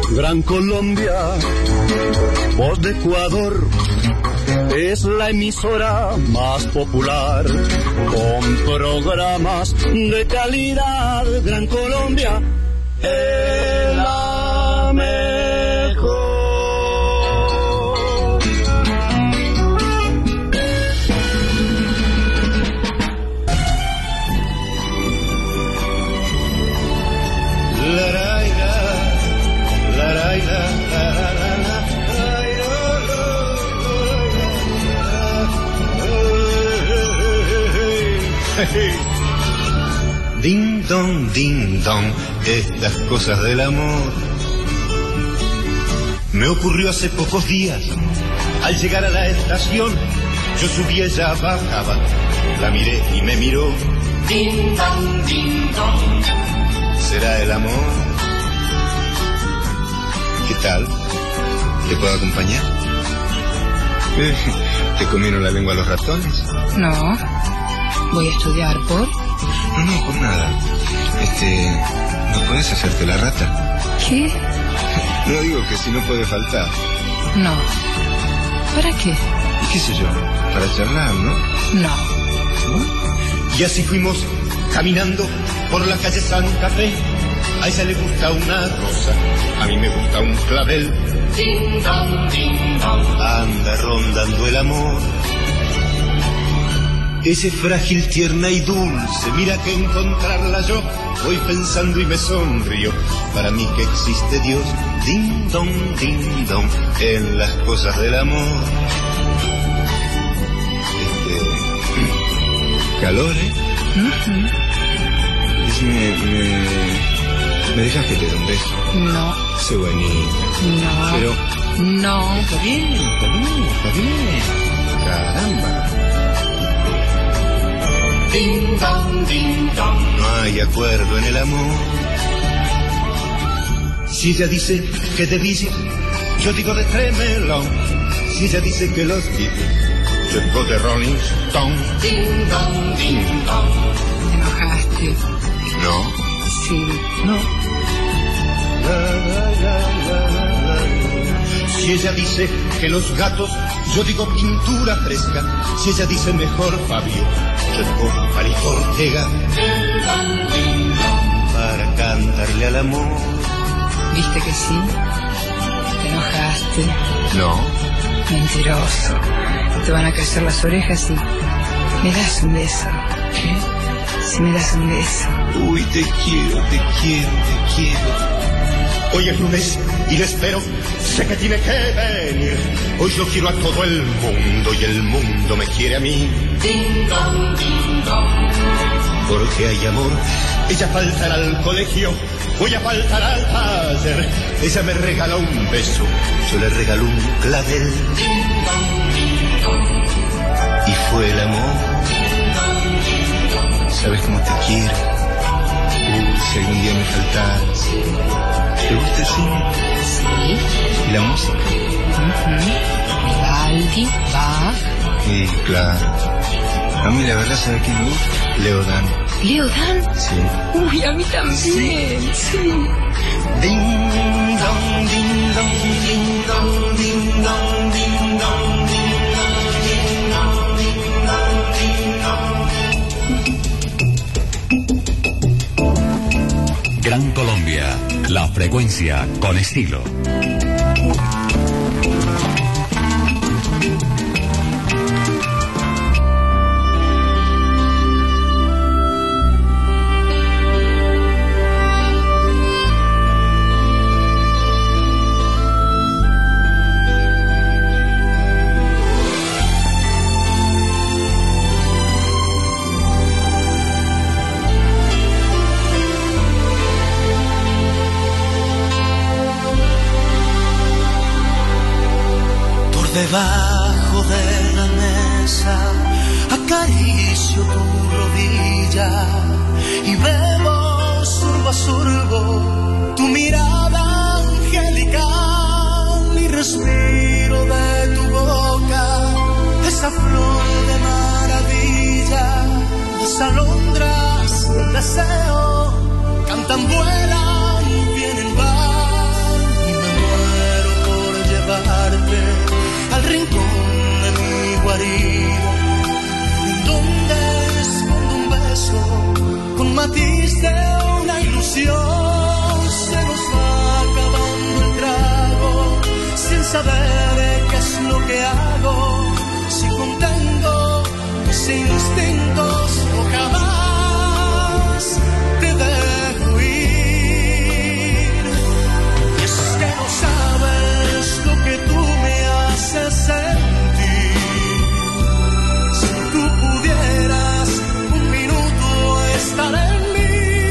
Gran Colombia, voz de Ecuador, es la emisora más popular, con programas de calidad. Gran Colombia es la mejor. Ding dong, estas cosas del amor. Me ocurrió hace pocos días. Al llegar a la estación, yo subí, ella bajaba. La miré y me miró. Ding dong, ¿será el amor? ¿Qué tal? ¿Te puedo acompañar? ¿Te comieron la lengua los ratones? No. Voy a estudiar por... No, por nada. ¿No puedes hacerte la rata? ¿Qué? No, digo que si no puede faltar. No. ¿Para qué? ¿Qué sé yo? Para charlar, ¿no? No. Y así fuimos caminando por la calle Santa Fe. A ella le gusta una rosa, a mí me gusta un clavel. Ding dong, anda rondando el amor. Ese frágil, tierna y dulce, mira que encontrarla yo, voy pensando y me sonrío. Para mí que existe Dios, ding dong, en las cosas del amor. Calor, ¿eh? ¿Me dejas que te dé un beso? No. Sé bonito. No. Pero... No. Está bien. Caramba. Ding dong, no hay acuerdo en el amor. Si ella dice que de Beatles, yo digo de Tremelón. Si ella dice que los Beatles, yo digo de Rolling Stone. Ding dong. ¿Te enojaste? No. Sí. No. Si ella dice que los gatos, yo digo pintura fresca. Si ella dice mejor Fabio, yo digo Palito Ortega. Para cantarle al amor. ¿Viste que sí? ¿Te enojaste? No. Mentiroso. Te van a crecer las orejas y... ¿Me das un beso? Si me das un beso. Uy, te quiero. Hoy es lunes y le espero, sé que tiene que venir. Hoy yo quiero a todo el mundo y el mundo me quiere a mí. Ding dong. Porque hay amor. Ella faltará al colegio, voy a faltar al taller. Ella me regaló un beso, yo le regaló un clavel. Y fue el amor. ¿Sabes cómo te quiero? Si algún día me faltas. ¿Te gusta el cine? Sí. ¿Y la música? Vivaldi, Bach. Sí, claro. A mí la verdad, ¿sabes quién me gusta? Leo Dan. ¿Leo Dan? Sí. Uy, a mí también. Sí. Ding dong, ding dong, ding dong, ding dong, ding dong, ding dong, ding dong, ding dong. Gran Colombia, la frecuencia con estilo. Debajo de la mesa acaricio tu rodilla y bebo sorbo a sorbo tu mirada angelical y respiro de tu boca esa flor de maravilla, las alondras del deseo cantan, vuelan, vienen, van y lo que hago, si contengo mis instintos o jamás te dejo ir. Y es que no sabes lo que tú me haces sentir. Si tú pudieras un minuto estar en mí,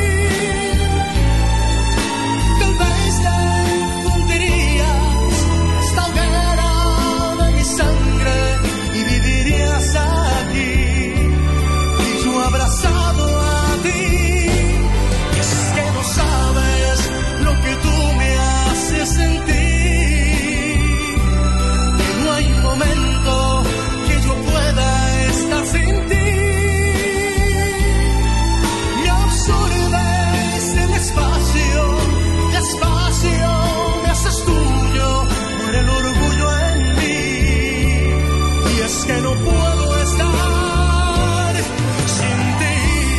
tal vez te fundirías esta hoguera de mi sangre y vivirías aquí y yo abrazado a ti. Y es que no sabes lo que tú me haces sentir, que no hay momento que yo pueda estar sin ti. Me absorbes el espacio me haces tuyo, muere el orgullo en mí. Y es que no puedo estar sin ti.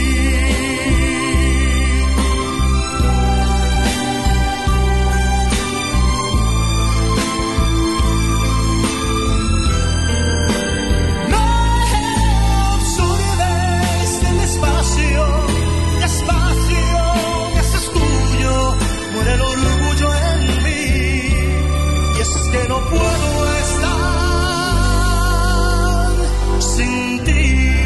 Me absorbes el espacio me haces tuyo, muere el orgullo en mí. Y es que no puedo estar sin ti.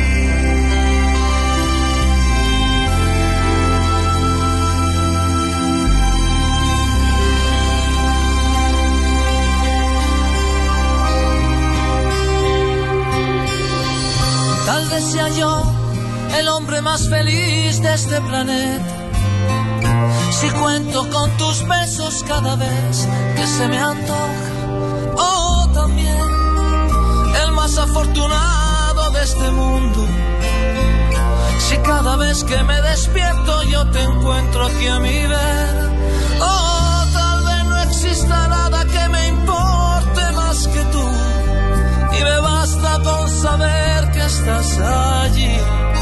Tal vez sea yo el hombre más feliz de este planeta, si cuento con tus besos cada vez que se me antoja. Oh, también el más afortunado de este mundo, si cada vez que me despierto yo te encuentro aquí a mi vera. Oh, tal vez no exista nada que me importe más que tú, y me basta con saber que estás allí,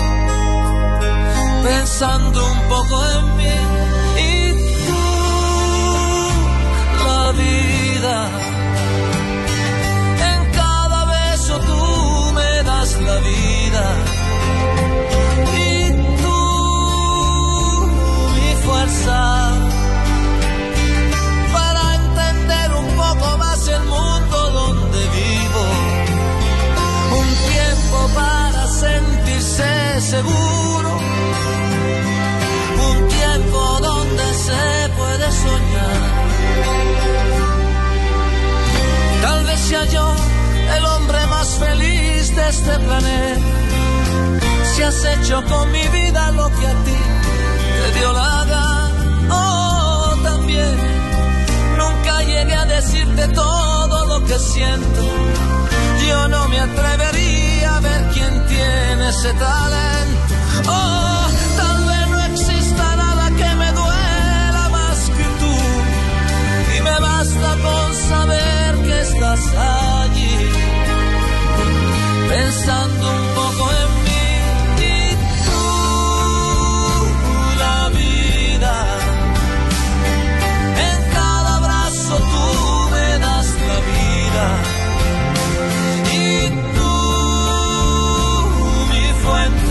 pensando un poco en mí. Y tú, la vida, en cada beso tú me das la vida. Y tú, mi fuerza, para entender un poco más el mundo donde vivo. Un tiempo para sentirse seguro, un tiempo donde se puede soñar. Tal vez sea yo el hombre más feliz de este planeta, si has hecho con mi vida lo que a ti te dio la gana. Oh, también nunca llegué a decirte todo lo que siento. Yo no me atrevería a ver quién tiene ese talento. Oh, tal vez no exista nada que me duela más que tú, y me basta con saber que estás allí, pensando un poco en mí. Y tú, la vida, en cada abrazo tú me das la vida. Y tú, mi fuente,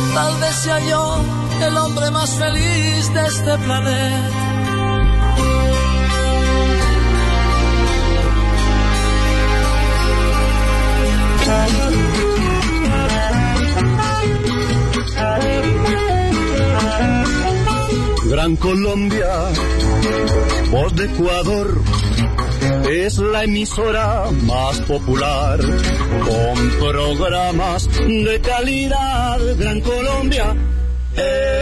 tal vez sea yo el hombre más feliz de este planeta. Gran Colombia, voz de Ecuador, es la emisora más popular, con programas de calidad. Gran Colombia